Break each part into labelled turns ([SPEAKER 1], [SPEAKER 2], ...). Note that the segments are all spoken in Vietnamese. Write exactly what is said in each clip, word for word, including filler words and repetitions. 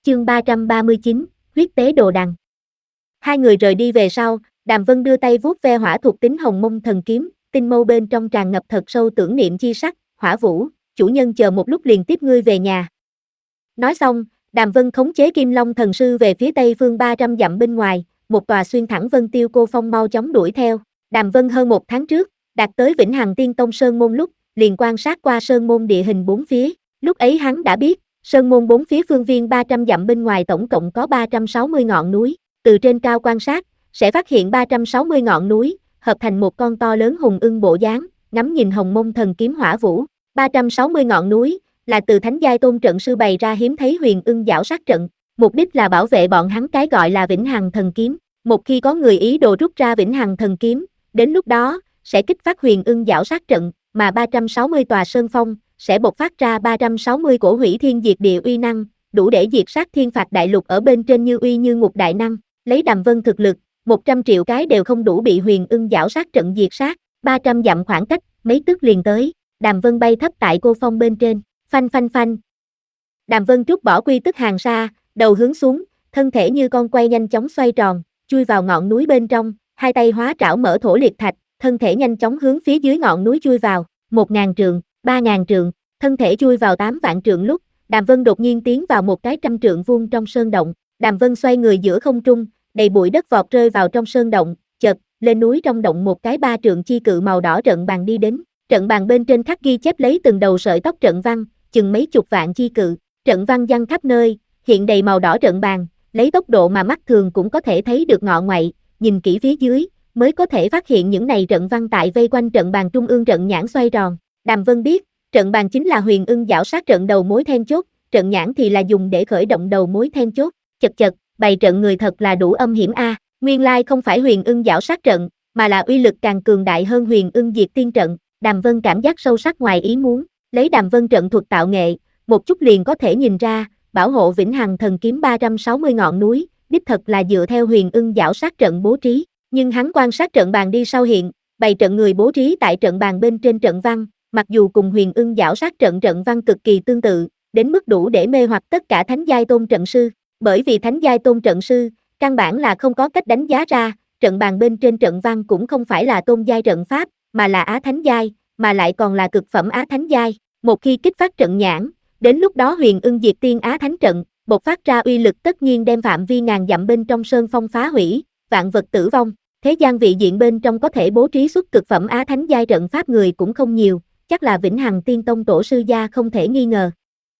[SPEAKER 1] chương ba trăm ba mươi chín, huyết tế đồ đằng. Hai người rời đi về sau, Đàm Vân đưa tay vuốt ve hỏa thuộc tính hồng mông thần kiếm, tinh mâu bên trong tràn ngập thật sâu tưởng niệm chi sắc. Hỏa Vũ, chủ nhân chờ một lúc liền tiếp ngươi về nhà. Nói xong, Đàm Vân khống chế Kim Long thần sư về phía tây phương ba trăm dặm bên ngoài, một tòa xuyên thẳng vân tiêu cô phong mau chóng đuổi theo. Đàm Vân hơn một tháng trước, đạt tới Vĩnh Hằng Tiên Tông Sơn Môn lúc, liền quan sát qua Sơn Môn địa hình bốn phía, lúc ấy hắn đã biết, Sơn Môn bốn phía phương viên ba trăm dặm bên ngoài tổng cộng có ba trăm sáu mươi ngọn núi, từ trên cao quan sát, sẽ phát hiện ba trăm sáu mươi ngọn núi, hợp thành một con to lớn hùng ưng bộ dáng, ngắm nhìn hồng mông thần kiếm Hỏa Vũ. ba trăm sáu mươi ngọn núi, là từ Thánh Giai Tôn trận sư bày ra hiếm thấy huyền ưng giảo sát trận, mục đích là bảo vệ bọn hắn cái gọi là Vĩnh Hằng thần kiếm. Một khi có người ý đồ rút ra Vĩnh Hằng thần kiếm, đến lúc đó, sẽ kích phát huyền ưng giảo sát trận, mà ba trăm sáu mươi tòa sơn phong, sẽ bộc phát ra ba trăm sáu mươi cổ hủy thiên diệt địa uy năng, đủ để diệt sát thiên phạt đại lục ở bên trên như uy như ngục đại năng. Lấy Đàm Vân thực lực, một trăm triệu cái đều không đủ bị huyền ưng giảo sát trận diệt sát, ba trăm dặm khoảng cách, mấy tức liền tới. Đàm Vân bay thấp tại cô phong bên trên, phanh phanh phanh. Đàm Vân trút bỏ quy tức hàng sa, đầu hướng xuống, thân thể như con quay nhanh chóng xoay tròn, chui vào ngọn núi bên trong, hai tay hóa trảo mở thổ liệt thạch, thân thể nhanh chóng hướng phía dưới ngọn núi chui vào, một ngàn trượng, ba ngàn trượng, thân thể chui vào tám vạn trượng lúc, Đàm Vân đột nhiên tiến vào một cái trăm trượng vuông trong sơn động. Đàm Vân xoay người giữa không trung, đầy bụi đất vọt rơi vào trong sơn động, chợt, lên núi trong động một cái ba trượng chi cự màu đỏ trận bàn đi đến. Trận bàn bên trên khắc ghi chép lấy từng đầu sợi tóc trận văn, chừng mấy chục vạn chi cự, trận văn văng khắp nơi, hiện đầy màu đỏ trận bàn, lấy tốc độ mà mắt thường cũng có thể thấy được ngọ ngoại, nhìn kỹ phía dưới, mới có thể phát hiện những này trận văn tại vây quanh trận bàn trung ương trận nhãn xoay tròn. Đàm Vân biết, trận bàn chính là huyền ưng giảo sát trận đầu mối then chốt, trận nhãn thì là dùng để khởi động đầu mối then chốt. Chật chật, bày trận người thật là đủ âm hiểm a. À. Nguyên lai không phải huyền ưng giảo sát trận, mà là uy lực càng cường đại hơn huyền ưng diệt tiên trận. Đàm Vân cảm giác sâu sắc ngoài ý muốn, lấy Đàm Vân trận thuật tạo nghệ, một chút liền có thể nhìn ra, bảo hộ Vĩnh Hằng thần kiếm ba trăm sáu mươi ngọn núi, đích thật là dựa theo huyền ưng giảo sát trận bố trí, nhưng hắn quan sát trận bàn đi sau hiện, bày trận người bố trí tại trận bàn bên trên trận văn, mặc dù cùng huyền ưng giảo sát trận trận văn cực kỳ tương tự, đến mức đủ để mê hoặc tất cả Thánh Giai Tôn trận sư, bởi vì Thánh Giai Tôn trận sư, căn bản là không có cách đánh giá ra, trận bàn bên trên trận văn cũng không phải là tôn giai trận pháp, mà là Á Thánh Giai, mà lại còn là cực phẩm Á Thánh Giai. Một khi kích phát trận nhãn, đến lúc đó huyền ưng diệt tiên Á Thánh trận, bộc phát ra uy lực tất nhiên đem phạm vi ngàn dặm bên trong sơn phong phá hủy, vạn vật tử vong. Thế gian vị diện bên trong có thể bố trí xuất cực phẩm Á Thánh Giai trận pháp người cũng không nhiều, chắc là Vĩnh Hằng Tiên Tông tổ sư gia không thể nghi ngờ.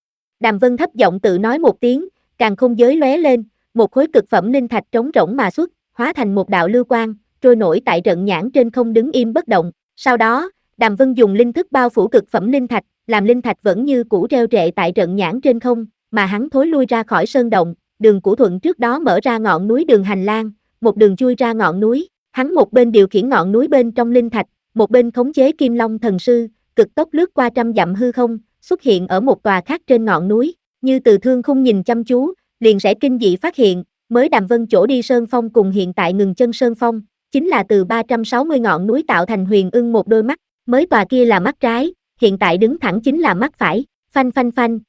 [SPEAKER 1] Đàm Vân thấp giọng tự nói một tiếng, càng không giới lóe lên, một khối cực phẩm linh thạch trống rỗng mà xuất, hóa thành một đạo lưu quang, trôi nổi tại trận nhãn trên không đứng im bất động. Sau đó, Đàm Vân dùng linh thức bao phủ cực phẩm linh thạch, làm linh thạch vẫn như cũ treo trệ tại trận nhãn trên không, mà hắn thối lui ra khỏi sơn động, đường Cửu Thuận trước đó mở ra ngọn núi đường hành lang, một đường chui ra ngọn núi, hắn một bên điều khiển ngọn núi bên trong linh thạch, một bên khống chế Kim Long thần sư, cực tốc lướt qua trăm dặm hư không, xuất hiện ở một tòa khác trên ngọn núi, như từ thương khung nhìn chăm chú, liền sẽ kinh dị phát hiện, mới Đàm Vân chỗ đi sơn phong cùng hiện tại ngừng chân sơn phong, chính là từ ba trăm sáu mươi ngọn núi tạo thành huyền ưng một đôi mắt, mới tòa kia là mắt trái, hiện tại đứng thẳng chính là mắt phải, phanh phanh phanh.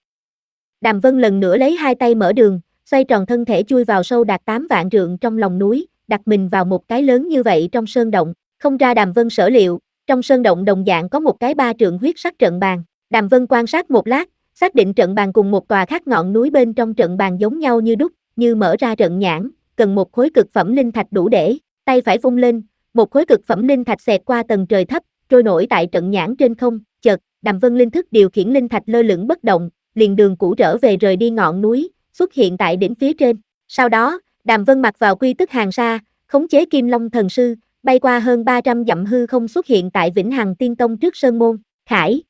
[SPEAKER 1] Đàm Vân lần nữa lấy hai tay mở đường, xoay tròn thân thể chui vào sâu đạt tám vạn trượng trong lòng núi, đặt mình vào một cái lớn như vậy trong sơn động, không ra Đàm Vân sở liệu, trong sơn động đồng dạng có một cái ba trượng huyết sắc trận bàn. Đàm Vân quan sát một lát, xác định trận bàn cùng một tòa khác ngọn núi bên trong trận bàn giống nhau như đúc, như mở ra trận nhãn, cần một khối cực phẩm linh thạch đủ để, tay phải vung lên, một khối cực phẩm linh thạch xẹt qua tầng trời thấp, trôi nổi tại trận nhãn trên không, chợt, Đàm Vân linh thức điều khiển linh thạch lơ lửng bất động, liền đường cũ trở về rời đi ngọn núi, xuất hiện tại đỉnh phía trên. Sau đó, Đàm Vân mặc vào quy tức hàng sa, khống chế Kim Long thần sư, bay qua hơn ba trăm dặm hư không xuất hiện tại Vĩnh Hằng Tiên Tông trước sơn môn, Khải.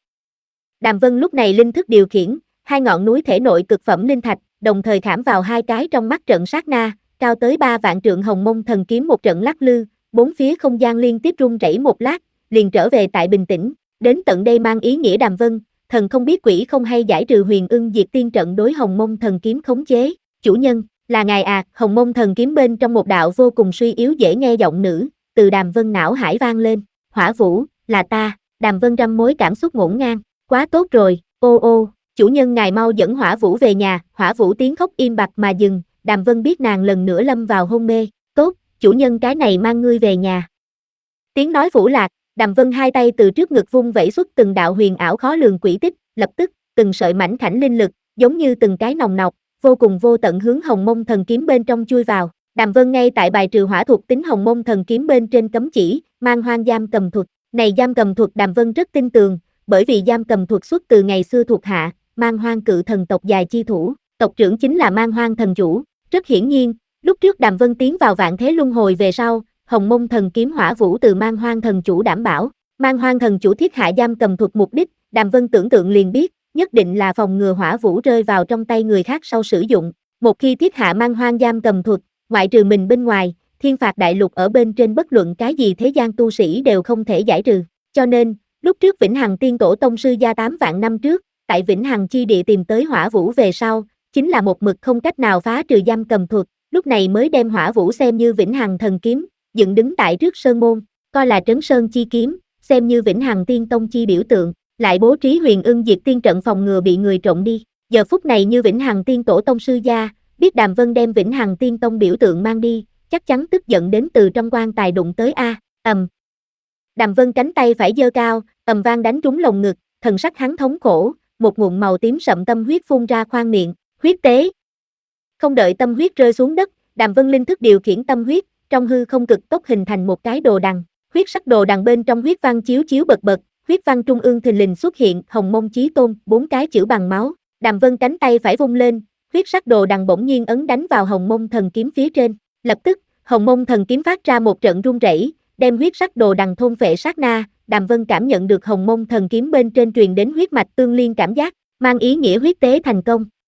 [SPEAKER 1] Đàm Vân lúc này linh thức điều khiển, hai ngọn núi thể nội cực phẩm linh thạch, đồng thời khảm vào hai cái trong mắt trận sát na, cao tới ba vạn trượng hồng mông thần kiếm một trận lắc lư, bốn phía không gian liên tiếp rung rẩy một lát, liền trở về tại bình tĩnh, đến tận đây mang ý nghĩa Đàm Vân, thần không biết quỷ không hay giải trừ huyền ưng diệt tiên trận đối hồng mông thần kiếm khống chế, chủ nhân, là ngài à, hồng mông thần kiếm bên trong một đạo vô cùng suy yếu dễ nghe giọng nữ, từ Đàm Vân não hải vang lên, Hỏa Vũ, là ta. Đàm Vân răm mối cảm xúc ngổn ngang, quá tốt rồi, ô ô, chủ nhân ngài mau dẫn Hỏa Vũ về nhà. Hỏa Vũ tiếng khóc im bặt mà dừng, Đàm Vân biết nàng lần nữa lâm vào hôn mê. Tốt, chủ nhân cái này mang ngươi về nhà. Tiếng nói vũ lạc, Đàm Vân hai tay từ trước ngực vung vẩy xuất từng đạo huyền ảo khó lường quỷ tích, lập tức, từng sợi mảnh khảnh linh lực, giống như từng cái nòng nọc, vô cùng vô tận hướng Hồng Mông Thần Kiếm bên trong chui vào. Đàm Vân ngay tại bài trừ hỏa thuộc tính Hồng Mông Thần Kiếm bên trên cấm chỉ, mang hoang giam cầm thuật. Này giam cầm thuật Đàm Vân rất tin tường, bởi vì giam cầm thuật xuất từ ngày xưa thuộc hạ, mang hoang cự thần tộc dài chi thủ, tộc trưởng chính là mang hoang thần chủ. Rất hiển nhiên, lúc trước Đàm Vân tiến vào vạn thế luân hồi về sau, Hồng Mông Thần Kiếm Hỏa Vũ từ mang hoang thần chủ đảm bảo. Mang hoang thần chủ thiết hạ giam cầm thuật mục đích, Đàm Vân tưởng tượng liền biết, nhất định là phòng ngừa Hỏa Vũ rơi vào trong tay người khác sau sử dụng. Một khi thiết hạ mang hoang giam cầm thuật, ngoại trừ mình bên ngoài, thiên phạt đại lục ở bên trên bất luận cái gì thế gian tu sĩ đều không thể giải trừ. Cho nên, lúc trước Vĩnh Hằng Tiên Tổ Tông Sư gia tám vạn năm trước, tại Vĩnh Hằng chi địa tìm tới Hỏa Vũ về sau, chính là một mực không cách nào phá trừ giam cầm thuật, lúc này mới đem Hỏa Vũ xem như Vĩnh Hằng thần kiếm, dựng đứng tại trước sơn môn, coi là trấn sơn chi kiếm, xem như Vĩnh Hằng Tiên Tông chi biểu tượng, lại bố trí Huyền Ưng Diệt Tiên trận phòng ngừa bị người trộm đi. Giờ phút này như Vĩnh Hằng Tiên Tổ Tông Sư gia, biết Đàm Vân đem Vĩnh Hằng Tiên Tông biểu tượng mang đi, chắc chắn tức giận đến từ trong quan tài đụng tới a. Ầm. Đàm Vân cánh tay phải giơ cao, ầm vang đánh trúng lồng ngực, thần sắc hắn thống khổ, một ngụm màu tím sậm tâm huyết phun ra khoang miệng, huyết tế. Không đợi tâm huyết rơi xuống đất, Đàm Vân linh thức điều khiển tâm huyết, trong hư không cực tốc hình thành một cái đồ đằng, huyết sắc đồ đằng bên trong huyết văn chiếu chiếu bật bật, huyết văn trung ương thình lình xuất hiện Hồng Mông Chí Tôn, bốn cái chữ bằng máu. Đàm Vân cánh tay phải vung lên, huyết sắc đồ đằng bỗng nhiên ấn đánh vào Hồng Mông Thần Kiếm phía trên, lập tức, Hồng Mông Thần Kiếm phát ra một trận rung rẩy, đem huyết sắc đồ đằng thôn phệ sát na. Đàm Vân cảm nhận được Hồng Mông Thần Kiếm bên trên truyền đến huyết mạch tương liên cảm giác, mang ý nghĩa huyết tế thành công.